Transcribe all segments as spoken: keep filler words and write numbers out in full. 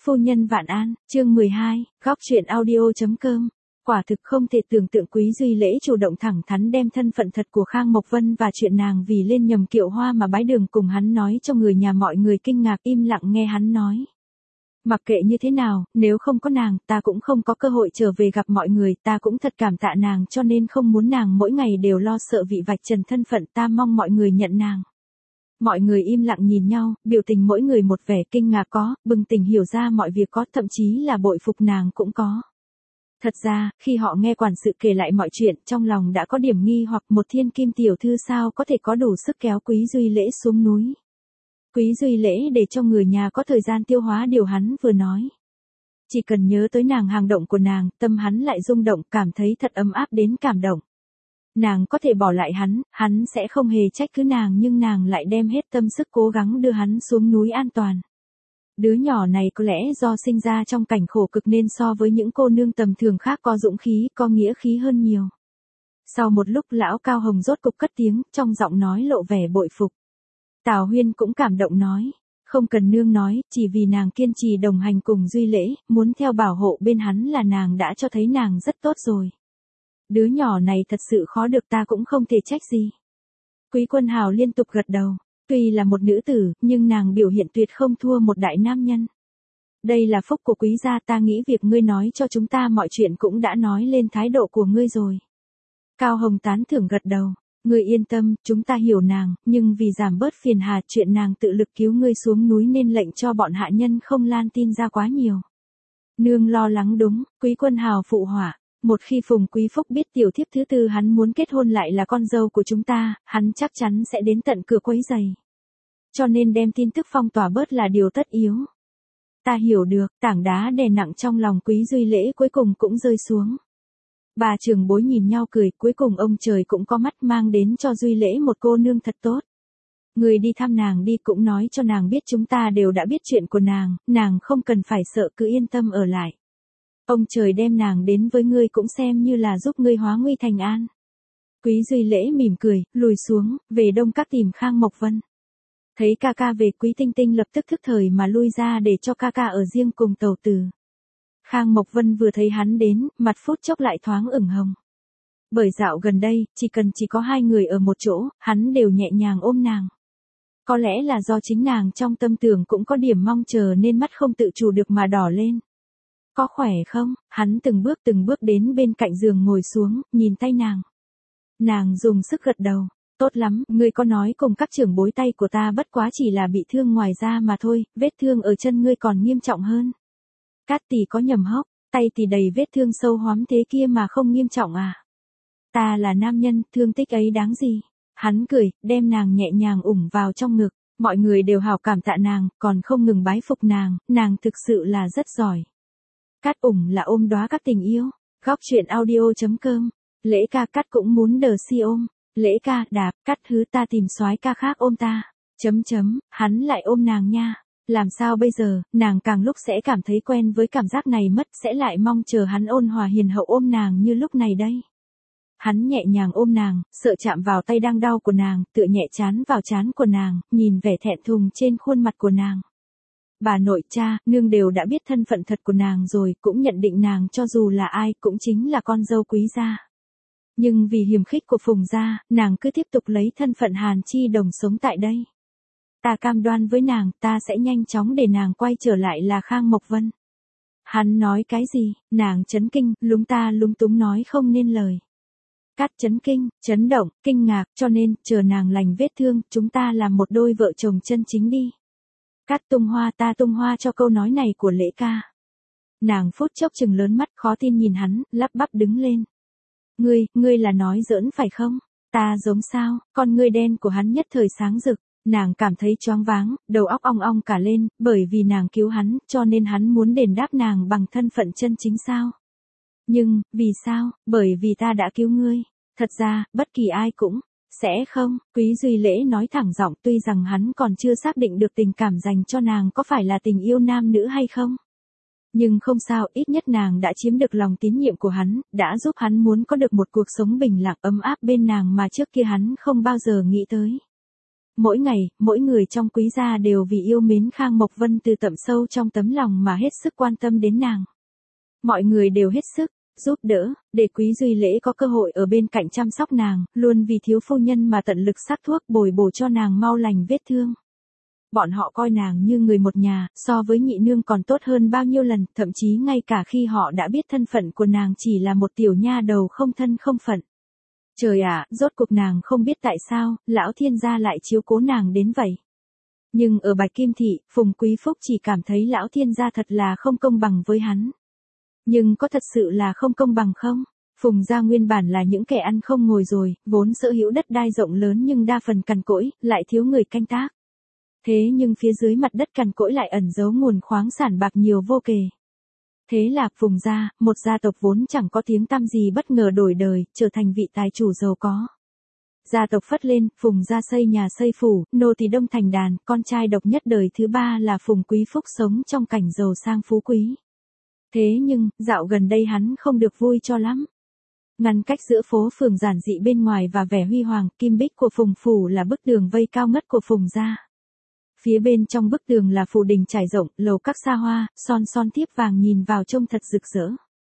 Phu nhân vạn an, chương mười hai, góc truyện audio.com. Quả thực không thể tưởng tượng Quý Duy Lễ chủ động thẳng thắn đem thân phận thật của Khang Mộc Vân và chuyện nàng vì lên nhầm kiệu hoa mà bái đường cùng hắn nói cho người nhà mọi người kinh ngạc im lặng nghe hắn nói. Mặc kệ như thế nào, nếu không có nàng, ta cũng không có cơ hội trở về gặp mọi người, ta cũng thật cảm tạ nàng cho nên không muốn nàng mỗi ngày đều lo sợ vị vạch trần thân phận, ta mong mọi người nhận nàng. Mọi người im lặng nhìn nhau, biểu tình mỗi người một vẻ kinh ngạc có, bừng tỉnh hiểu ra mọi việc có, thậm chí là bội phục nàng cũng có. Thật ra, khi họ nghe quản sự kể lại mọi chuyện, trong lòng đã có điểm nghi hoặc một thiên kim tiểu thư sao có thể có đủ sức kéo Quý Duy Lễ xuống núi. Quý Duy Lễ để cho người nhà có thời gian tiêu hóa điều hắn vừa nói. Chỉ cần nhớ tới nàng hành động của nàng, tâm hắn lại rung động, cảm thấy thật ấm áp đến cảm động. Nàng có thể bỏ lại hắn, hắn sẽ không hề trách cứ nàng nhưng nàng lại đem hết tâm sức cố gắng đưa hắn xuống núi an toàn. Đứa nhỏ này có lẽ do sinh ra trong cảnh khổ cực nên so với những cô nương tầm thường khác có dũng khí, có nghĩa khí hơn nhiều. Sau một lúc lão Cao Hồng rốt cục cất tiếng, trong giọng nói lộ vẻ bội phục. Tào Huyên cũng cảm động nói, không cần nương nói, chỉ vì nàng kiên trì đồng hành cùng Duy Lễ, muốn theo bảo hộ bên hắn là nàng đã cho thấy nàng rất tốt rồi. Đứa nhỏ này thật sự khó được ta cũng không thể trách gì. Quý Quân Hào liên tục gật đầu, tuy là một nữ tử, nhưng nàng biểu hiện tuyệt không thua một đại nam nhân. Đây là phúc của quý gia, ta nghĩ việc ngươi nói cho chúng ta mọi chuyện cũng đã nói lên thái độ của ngươi rồi. Cao Hồng tán thưởng gật đầu, ngươi yên tâm, chúng ta hiểu nàng, nhưng vì giảm bớt phiền hà chuyện nàng tự lực cứu ngươi xuống núi nên lệnh cho bọn hạ nhân không lan tin ra quá nhiều. Nương lo lắng đúng, Quý Quân Hào phụ họa. Một khi Phùng Quý Phúc biết tiểu thiếp thứ tư hắn muốn kết hôn lại là con dâu của chúng ta, hắn chắc chắn sẽ đến tận cửa quấy giày. Cho nên đem tin tức phong tỏa bớt là điều tất yếu. Ta hiểu được, tảng đá đè nặng trong lòng Quý Duy Lễ cuối cùng cũng rơi xuống. Bà trưởng bối nhìn nhau cười, cuối cùng ông trời cũng có mắt mang đến cho Duy Lễ một cô nương thật tốt. Người đi thăm nàng đi cũng nói cho nàng biết chúng ta đều đã biết chuyện của nàng, nàng không cần phải sợ cứ yên tâm ở lại. Ông trời đem nàng đến với ngươi cũng xem như là giúp ngươi hóa nguy thành an. Quý Duy Lễ mỉm cười, lùi xuống, về Đông Các tìm Khang Mộc Vân. Thấy ca ca về, Quý Tinh Tinh lập tức thức thời mà lui ra để cho ca ca ở riêng cùng Tẩu Tử. Khang Mộc Vân vừa thấy hắn đến, mặt phút chốc lại thoáng ửng hồng. Bởi dạo gần đây, chỉ cần chỉ có hai người ở một chỗ, hắn đều nhẹ nhàng ôm nàng. Có lẽ là do chính nàng trong tâm tưởng cũng có điểm mong chờ nên mắt không tự chủ được mà đỏ lên. Có khỏe không? Hắn từng bước từng bước đến bên cạnh giường ngồi xuống, nhìn tay nàng. Nàng dùng sức gật đầu. Tốt lắm, ngươi có nói cùng các trưởng bối tay của ta bất quá chỉ là bị thương ngoài da mà thôi, vết thương ở chân ngươi còn nghiêm trọng hơn. Cát tỷ có nhầm hốc, tay tỷ đầy vết thương sâu hoắm thế kia mà không nghiêm trọng à? Ta là nam nhân, thương tích ấy đáng gì? Hắn cười, đem nàng nhẹ nhàng ủng vào trong ngực. Mọi người đều hào cảm tạ nàng, còn không ngừng bái phục nàng, nàng thực sự là rất giỏi. Cát ủng là ôm đóa các tình yêu. Góc truyện audio.com. Lễ ca Cát cũng muốn đờ si ôm. Lễ ca đạp, Cát hứ ta tìm soái ca khác ôm ta. Chấm chấm, hắn lại ôm nàng nha. Làm sao bây giờ, nàng càng lúc sẽ cảm thấy quen với cảm giác này mất, sẽ lại mong chờ hắn ôn hòa hiền hậu ôm nàng như lúc này đây. Hắn nhẹ nhàng ôm nàng, sợ chạm vào tay đang đau của nàng, tựa nhẹ chán vào trán của nàng, nhìn vẻ thẹn thùng trên khuôn mặt của nàng. Bà nội cha, nương đều đã biết thân phận thật của nàng rồi, cũng nhận định nàng cho dù là ai cũng chính là con dâu Quý gia. Nhưng vì hiềm khích của Phùng gia, nàng cứ tiếp tục lấy thân phận Hàn Chi Đồng sống tại đây. Ta cam đoan với nàng, ta sẽ nhanh chóng để nàng quay trở lại là Khang Mộc Vân. Hắn nói cái gì? Nàng chấn kinh, lúng ta lúng túng nói không nên lời. Cát chấn kinh, chấn động, kinh ngạc, cho nên, chờ nàng lành vết thương, chúng ta làm một đôi vợ chồng chân chính đi. Cát tung hoa, ta tung hoa cho câu nói này của Lễ ca. Nàng phút chốc chừng lớn mắt khó tin nhìn hắn, lắp bắp đứng lên. Ngươi, ngươi là nói giỡn phải không? Ta giống sao? Con ngươi đen của hắn nhất thời sáng rực. Nàng cảm thấy choáng váng, đầu óc ong ong cả lên, bởi vì nàng cứu hắn, cho nên hắn muốn đền đáp nàng bằng thân phận chân chính sao? Nhưng, vì sao? Bởi vì ta đã cứu ngươi. Thật ra, bất kỳ ai cũng sẽ không. Quý Duy Lễ nói thẳng giọng, tuy rằng hắn còn chưa xác định được tình cảm dành cho nàng có phải là tình yêu nam nữ hay không. Nhưng không sao, ít nhất nàng đã chiếm được lòng tín nhiệm của hắn, đã giúp hắn muốn có được một cuộc sống bình lặng ấm áp bên nàng mà trước kia hắn không bao giờ nghĩ tới. Mỗi ngày, mỗi người trong Quý gia đều vì yêu mến Khang Mộc Vân từ tận sâu trong tấm lòng mà hết sức quan tâm đến nàng. Mọi người đều hết sức giúp đỡ, để Quý Duy Lễ có cơ hội ở bên cạnh chăm sóc nàng, luôn vì thiếu phu nhân mà tận lực sắc thuốc bồi bổ cho nàng mau lành vết thương. Bọn họ coi nàng như người một nhà, so với nhị nương còn tốt hơn bao nhiêu lần, thậm chí ngay cả khi họ đã biết thân phận của nàng chỉ là một tiểu nha đầu không thân không phận. Trời ạ, rốt cuộc nàng không biết tại sao, lão thiên gia lại chiếu cố nàng đến vậy. Nhưng ở Bạch Kim Thị, Phùng Quý Phúc chỉ cảm thấy lão thiên gia thật là không công bằng với hắn. Nhưng có thật sự là không công bằng không? Phùng gia nguyên bản là những kẻ ăn không ngồi rồi, vốn sở hữu đất đai rộng lớn nhưng đa phần cằn cỗi, lại thiếu người canh tác. Thế nhưng phía dưới mặt đất cằn cỗi lại ẩn giấu nguồn khoáng sản bạc nhiều vô kể. Thế là Phùng gia, một gia tộc vốn chẳng có tiếng tăm gì bất ngờ đổi đời, trở thành vị tài chủ giàu có. Gia tộc phất lên, Phùng gia xây nhà xây phủ, nô tỳ đông thành đàn, con trai độc nhất đời thứ ba là Phùng Quý Phúc sống trong cảnh giàu sang phú quý. Thế nhưng, dạo gần đây hắn không được vui cho lắm. Ngăn cách giữa phố phường giản dị bên ngoài và vẻ huy hoàng, kim bích của Phùng phủ là bức tường vây cao ngất của Phùng gia. Phía bên trong bức tường là phủ đình trải rộng, lầu các xa hoa, son son thiếp vàng nhìn vào trông thật rực rỡ.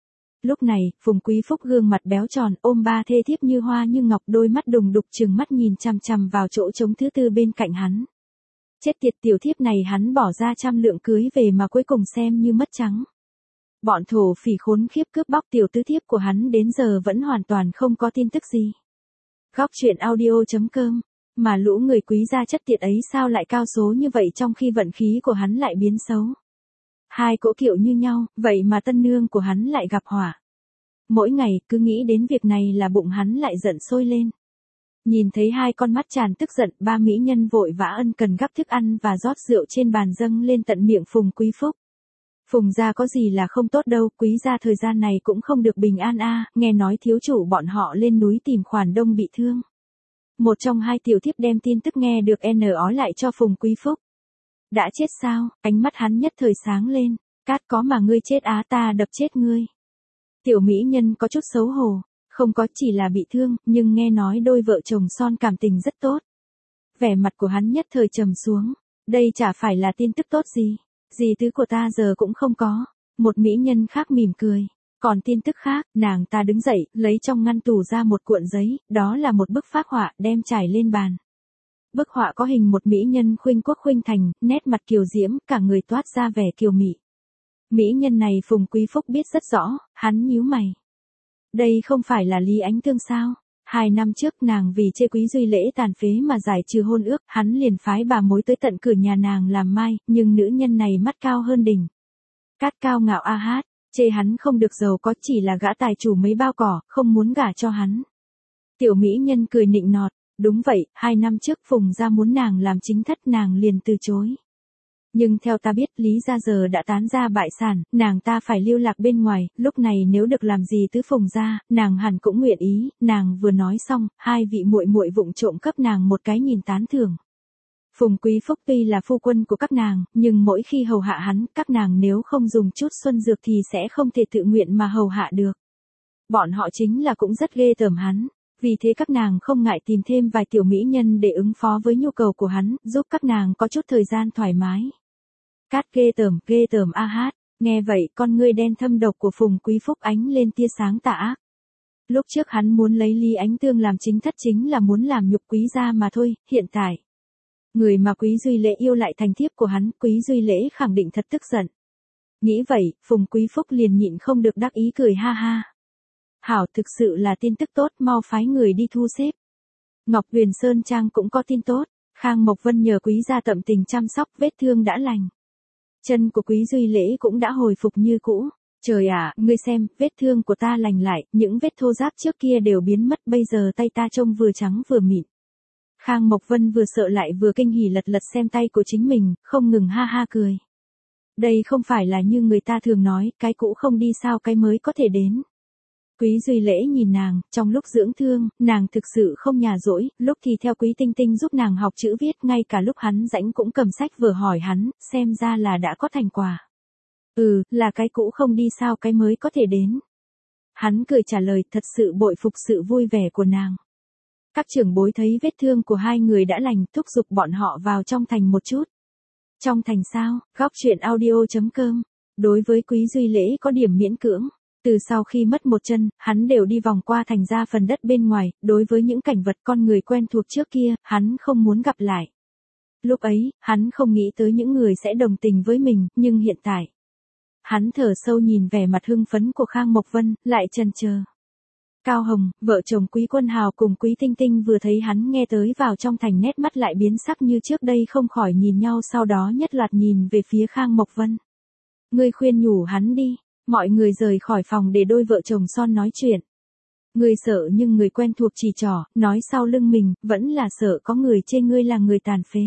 Lúc này, Phùng Quý Phúc gương mặt béo tròn, ôm ba thê thiếp như hoa như ngọc, đôi mắt đùng đục trừng mắt nhìn chằm chằm vào chỗ trống thứ tư bên cạnh hắn. Chết tiệt, tiểu thiếp này hắn bỏ ra trăm lượng cưới về mà cuối cùng xem như mất trắng. Bọn thổ phỉ khốn khiếp cướp bóc tiểu tứ thiếp của hắn đến giờ vẫn hoàn toàn không có tin tức gì. Góc truyện audio chấm com. Mà lũ người Quý gia chất tiệt ấy sao lại cao số như vậy trong khi vận khí của hắn lại biến xấu. Hai cỗ kiệu như nhau, vậy mà tân nương của hắn lại gặp họa. Mỗi ngày, cứ nghĩ đến việc này là bụng hắn lại giận sôi lên. Nhìn thấy hai con mắt tràn tức giận, ba mỹ nhân vội vã ân cần gắp thức ăn và rót rượu trên bàn dâng lên tận miệng Phùng Quý Phúc. Phùng gia có gì là không tốt đâu, Quý gia thời gian này cũng không được bình an a, nghe nói thiếu chủ bọn họ lên núi tìm Khoản Đông bị thương. Một trong hai tiểu thiếp đem tin tức nghe được n ó lại cho Phùng Quý Phúc. Đã chết sao? Ánh mắt hắn nhất thời sáng lên. Cát có mà ngươi chết á, ta đập chết ngươi. Tiểu mỹ nhân có chút xấu hổ. Không có, chỉ là bị thương, nhưng nghe nói đôi vợ chồng son cảm tình rất tốt. Vẻ mặt của hắn nhất thời trầm xuống. Đây chả phải là tin tức tốt gì. Gì thứ của ta giờ cũng không có. Một mỹ nhân khác mỉm cười. Còn tin tức khác, nàng ta đứng dậy, lấy trong ngăn tủ ra một cuộn giấy, đó là một bức phác họa, đem trải lên bàn. Bức họa có hình một mỹ nhân khuynh quốc khuynh thành, nét mặt kiều diễm, cả người toát ra vẻ kiều mị. Mỹ nhân này Phùng Quý Phúc biết rất rõ, hắn nhíu mày. Đây không phải là Lý Ánh Tương sao? Hai năm trước nàng vì chê Quý Duy Lễ tàn phế mà giải trừ hôn ước, hắn liền phái bà mối tới tận cửa nhà nàng làm mai, nhưng nữ nhân này mắt cao hơn đỉnh. Cát cao ngạo a hát. Chê hắn không được giàu có, chỉ là gã tài chủ mấy bao cỏ, không muốn gả cho hắn. Tiểu mỹ nhân cười nịnh nọt, đúng vậy, hai năm trước Phùng gia muốn nàng làm chính thất, nàng liền từ chối. Nhưng theo ta biết Lý gia giờ đã tán ra bại sản, nàng ta phải lưu lạc bên ngoài, lúc này nếu được làm gì tứ Phùng gia, nàng hẳn cũng nguyện ý. Nàng vừa nói xong, hai vị muội muội vụng trộm cấp nàng một cái nhìn tán thưởng. Phùng Quý Phúc tuy là phu quân của các nàng, nhưng mỗi khi hầu hạ hắn, các nàng nếu không dùng chút xuân dược thì sẽ không thể tự nguyện mà hầu hạ được. Bọn họ chính là cũng rất ghê tởm hắn, vì thế các nàng không ngại tìm thêm vài tiểu mỹ nhân để ứng phó với nhu cầu của hắn, giúp các nàng có chút thời gian thoải mái. Cát ghê tởm, ghê tởm a hát, nghe vậy con ngươi đen thâm độc của Phùng Quý Phúc ánh lên tia sáng tà ác. Lúc trước hắn muốn lấy Lý Ánh Tương làm chính thất chính là muốn làm nhục Quý gia mà thôi, hiện tại. Người mà Quý Duy Lễ yêu lại thành thiếp của hắn, Quý Duy Lễ khẳng định thật tức giận. Nghĩ vậy, Phùng Quý Phúc liền nhịn không được đắc ý cười ha ha. Hảo, thực sự là tin tức tốt, mau phái người đi thu xếp. Ngọc Huyền Sơn Trang cũng có tin tốt, Khang Mộc Vân nhờ Quý gia tận tình chăm sóc, vết thương đã lành. Chân của Quý Duy Lễ cũng đã hồi phục như cũ. Trời ạ, ngươi xem, vết thương của ta lành lại, những vết thô ráp trước kia đều biến mất, bây giờ tay ta trông vừa trắng vừa mịn. Khang Mộc Vân vừa sợ lại vừa kinh hỉ lật lật xem tay của chính mình, không ngừng ha ha cười. Đây không phải là như người ta thường nói, cái cũ không đi sao cái mới có thể đến. Quý Duy Lễ nhìn nàng, trong lúc dưỡng thương, nàng thực sự không nhàn rỗi, lúc thì theo Quý Tinh Tinh giúp nàng học chữ viết, ngay cả lúc hắn rảnh cũng cầm sách vừa hỏi hắn, xem ra là đã có thành quả. Ừ, là cái cũ không đi sao cái mới có thể đến. Hắn cười trả lời, thật sự bội phục sự vui vẻ của nàng. Các trưởng bối thấy vết thương của hai người đã lành, thúc giục bọn họ vào trong thành một chút. Trong thành sao? Góc chuyện audio.com. Đối với Quý Duy Lễ có điểm miễn cưỡng. Từ sau khi mất một chân, hắn đều đi vòng qua thành ra phần đất bên ngoài, đối với những cảnh vật con người quen thuộc trước kia, hắn không muốn gặp lại. Lúc ấy, hắn không nghĩ tới những người sẽ đồng tình với mình, nhưng hiện tại. Hắn thở sâu nhìn vẻ mặt hưng phấn của Khang Mộc Vân, lại chần chờ. Cao Hồng, vợ chồng Quý Quân Hào cùng Quý Tinh Tinh vừa thấy hắn nghe tới vào trong thành, nét mắt lại biến sắc như trước đây, không khỏi nhìn nhau, sau đó nhất loạt nhìn về phía Khang Mộc Vân. Ngươi khuyên nhủ hắn đi. Mọi người rời khỏi phòng để đôi vợ chồng son nói chuyện. Ngươi sợ nhưng người quen thuộc chỉ trỏ, nói sau lưng mình, vẫn là sợ có người chê ngươi là người tàn phế.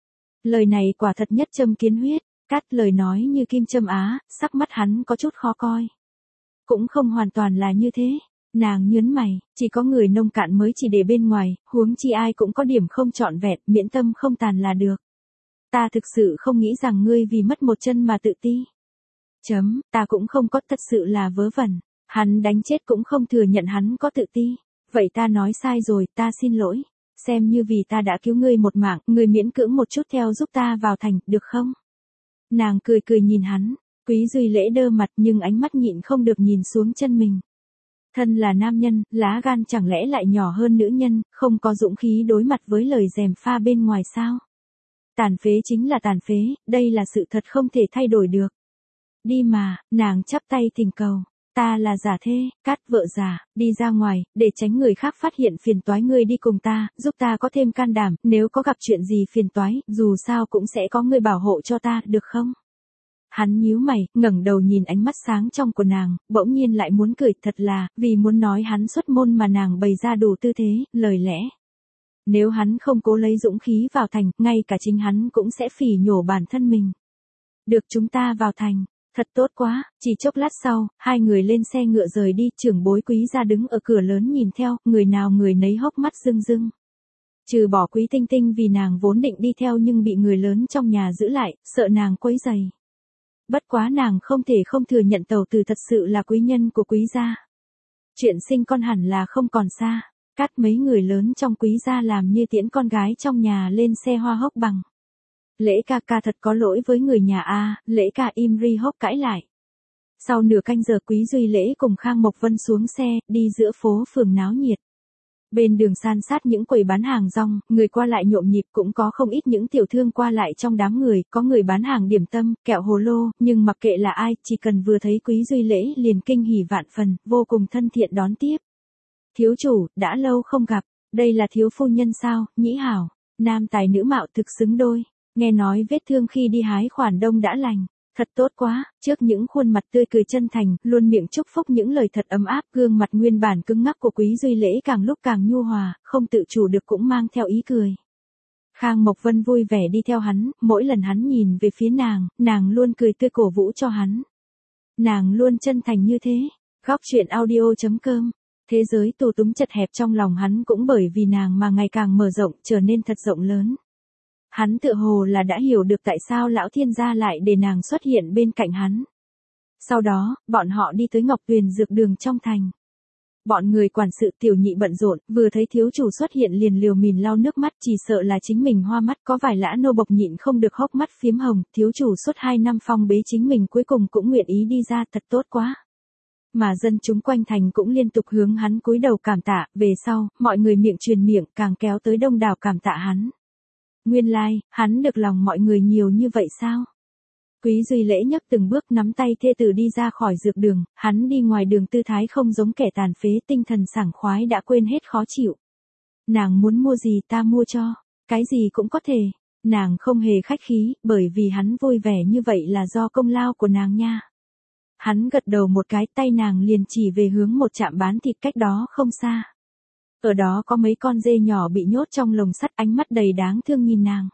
Lời này quả thật nhất châm kiến huyết, cắt lời nói như kim châm á, sắc mắt hắn có chút khó coi. Cũng không hoàn toàn là như thế. Nàng nhớn mày, chỉ có người nông cạn mới chỉ để bên ngoài, huống chi ai cũng có điểm không trọn vẹn, miễn tâm không tàn là được. Ta thực sự không nghĩ rằng ngươi vì mất một chân mà tự ti. Chấm, ta cũng không có, thật sự là vớ vẩn. Hắn đánh chết cũng không thừa nhận hắn có tự ti. Vậy ta nói sai rồi, ta xin lỗi. Xem như vì ta đã cứu ngươi một mạng, ngươi miễn cưỡng một chút theo giúp ta vào thành, được không? Nàng cười cười nhìn hắn, Quý Duy Lễ đơ mặt nhưng ánh mắt nhịn không được nhìn xuống chân mình. Thân là nam nhân, lá gan chẳng lẽ lại nhỏ hơn nữ nhân, không có dũng khí đối mặt với lời gièm pha bên ngoài sao? Tàn phế chính là tàn phế, đây là sự thật không thể thay đổi được. Đi mà, nàng chắp tay thỉnh cầu. Ta là giả thê, cát vợ già, đi ra ngoài, để tránh người khác phát hiện phiền toái, ngươi đi cùng ta, giúp ta có thêm can đảm, nếu có gặp chuyện gì phiền toái, dù sao cũng sẽ có người bảo hộ cho ta, được không? Hắn nhíu mày, ngẩng đầu nhìn ánh mắt sáng trong của nàng, bỗng nhiên lại muốn cười, thật là, vì muốn nói hắn xuất môn mà nàng bày ra đủ tư thế, lời lẽ. Nếu hắn không cố lấy dũng khí vào thành, ngay cả chính hắn cũng sẽ phỉ nhổ bản thân mình. Được, chúng ta vào thành. Thật tốt quá, chỉ chốc lát sau, hai người lên xe ngựa rời đi, trưởng bối Quý gia đứng ở cửa lớn nhìn theo, người nào người nấy hốc mắt rưng rưng. Trừ bỏ Quý Tinh Tinh vì nàng vốn định đi theo nhưng bị người lớn trong nhà giữ lại, sợ nàng quấy rầy. Bất quá nàng không thể không thừa nhận tẩu tử thật sự là quý nhân của Quý gia. Chuyện sinh con hẳn là không còn xa, cắt mấy người lớn trong Quý gia làm như tiễn con gái trong nhà lên xe hoa hốc bằng. Lễ ca ca thật có lỗi với người nhà a, Lễ ca im ri hốc cãi lại. Sau nửa canh giờ Quý Duy Lễ cùng Khang Mộc Vân xuống xe, đi giữa phố phường náo nhiệt. Bên đường san sát những quầy bán hàng rong, người qua lại nhộn nhịp, cũng có không ít những tiểu thương qua lại trong đám người, có người bán hàng điểm tâm, kẹo hồ lô, nhưng mặc kệ là ai, chỉ cần vừa thấy Quý Duy Lễ liền kinh hỉ vạn phần, vô cùng thân thiện đón tiếp. Thiếu chủ, đã lâu không gặp, đây là thiếu phu nhân sao, Nhĩ Hảo, nam tài nữ mạo thực xứng đôi. Nghe nói vết thương khi đi hái khoản đông đã lành, thật tốt quá, trước những khuôn mặt tươi cười chân thành, luôn miệng chúc phúc những lời thật ấm áp, gương mặt nguyên bản cứng ngắc của Quý Duy Lễ càng lúc càng nhu hòa, không tự chủ được cũng mang theo ý cười. Khang Mộc Vân vui vẻ đi theo hắn, mỗi lần hắn nhìn về phía nàng, nàng luôn cười tươi cổ vũ cho hắn. Nàng luôn chân thành như thế. Góc chuyện audio.com. Thế giới tù túng chật hẹp trong lòng hắn cũng bởi vì nàng mà ngày càng mở rộng, trở nên thật rộng lớn. Hắn tựa hồ là đã hiểu được tại sao lão thiên gia lại để nàng xuất hiện bên cạnh hắn. Sau đó, bọn họ đi tới Ngọc Tuyền dược đường trong thành. Bọn người quản sự tiểu nhị bận rộn, vừa thấy thiếu chủ xuất hiện liền liều mìn lau nước mắt, chỉ sợ là chính mình hoa mắt, có vài lã nô bộc nhịn không được hốc mắt phiếm hồng, thiếu chủ suốt hai năm phong bế chính mình cuối cùng cũng nguyện ý đi ra, thật tốt quá. Mà dân chúng quanh thành cũng liên tục hướng hắn cúi đầu cảm tạ, về sau, mọi người miệng truyền miệng càng kéo tới đông đảo cảm tạ hắn. Nguyên lai, like, hắn được lòng mọi người nhiều như vậy sao? Quý Duy Lễ nhấc từng bước nắm tay thê tử đi ra khỏi dược đường, hắn đi ngoài đường tư thái không giống kẻ tàn phế, tinh thần sảng khoái đã quên hết khó chịu. Nàng muốn mua gì ta mua cho, cái gì cũng có thể. Nàng không hề khách khí, bởi vì hắn vui vẻ như vậy là do công lao của nàng nha. Hắn gật đầu một cái, tay nàng liền chỉ về hướng một trạm bán thịt cách đó không xa. Ở đó có mấy con dê nhỏ bị nhốt trong lồng sắt, ánh mắt đầy đáng thương nhìn nàng.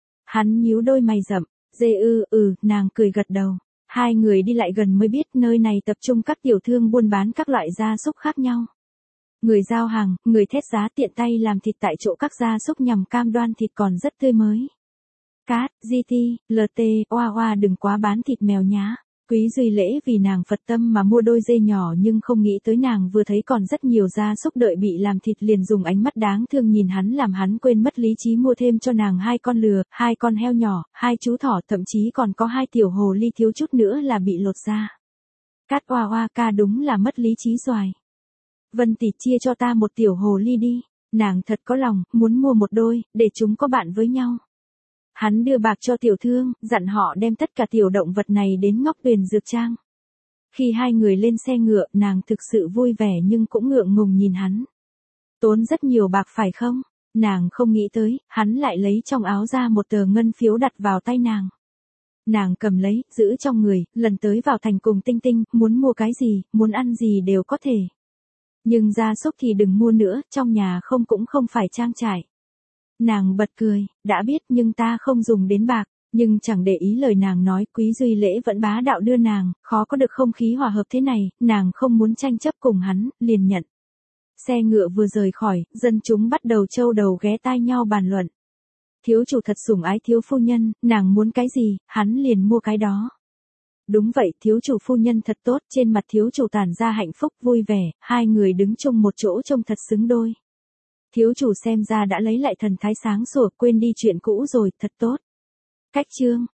Hắn nhíu đôi mày rậm, dê ư, ừ, nàng cười gật đầu. Hai người đi lại gần mới biết nơi này tập trung các tiểu thương buôn bán các loại gia súc khác nhau. Người giao hàng, người thét giá tiện tay làm thịt tại chỗ các gia súc nhằm cam đoan thịt còn rất tươi mới. Cát, giê tê, lờ tê, oa oa đừng quá bán thịt mèo nhá. Quý Duy Lễ vì nàng Phật tâm mà mua đôi dê nhỏ nhưng không nghĩ tới nàng vừa thấy còn rất nhiều gia súc đợi bị làm thịt liền dùng ánh mắt đáng thương nhìn hắn làm hắn quên mất lý trí mua thêm cho nàng hai con lừa, hai con heo nhỏ, hai chú thỏ thậm chí còn có hai tiểu hồ ly thiếu chút nữa là bị lột da. Cát oa oa ca đúng là mất lý trí xoài. Vân tỷ chia cho ta một tiểu hồ ly đi, nàng thật có lòng, muốn mua một đôi, để chúng có bạn với nhau. Hắn đưa bạc cho tiểu thương, dặn họ đem tất cả tiểu động vật này đến Ngọc Tuyền Dược Trang. Khi hai người lên xe ngựa, nàng thực sự vui vẻ nhưng cũng ngượng ngùng nhìn hắn. Tốn rất nhiều bạc phải không? Nàng không nghĩ tới, hắn lại lấy trong áo ra một tờ ngân phiếu đặt vào tay nàng. Nàng cầm lấy, giữ trong người, lần tới vào thành cùng Tinh Tinh, muốn mua cái gì, muốn ăn gì đều có thể. Nhưng gia súc thì đừng mua nữa, trong nhà không cũng không phải trang trải. Nàng bật cười, đã biết nhưng ta không dùng đến bạc, nhưng chẳng để ý lời nàng nói, Quý Duy Lễ vẫn bá đạo đưa nàng, khó có được không khí hòa hợp thế này, nàng không muốn tranh chấp cùng hắn, liền nhận. Xe ngựa vừa rời khỏi, dân chúng bắt đầu trâu đầu ghé tai nhau bàn luận. Thiếu chủ thật sủng ái thiếu phu nhân, nàng muốn cái gì, hắn liền mua cái đó. Đúng vậy, thiếu chủ phu nhân thật tốt, trên mặt thiếu chủ tản ra hạnh phúc vui vẻ, hai người đứng chung một chỗ trông thật xứng đôi. Thiếu chủ xem ra đã lấy lại thần thái sáng sủa, quên đi chuyện cũ rồi, thật tốt. Cách chương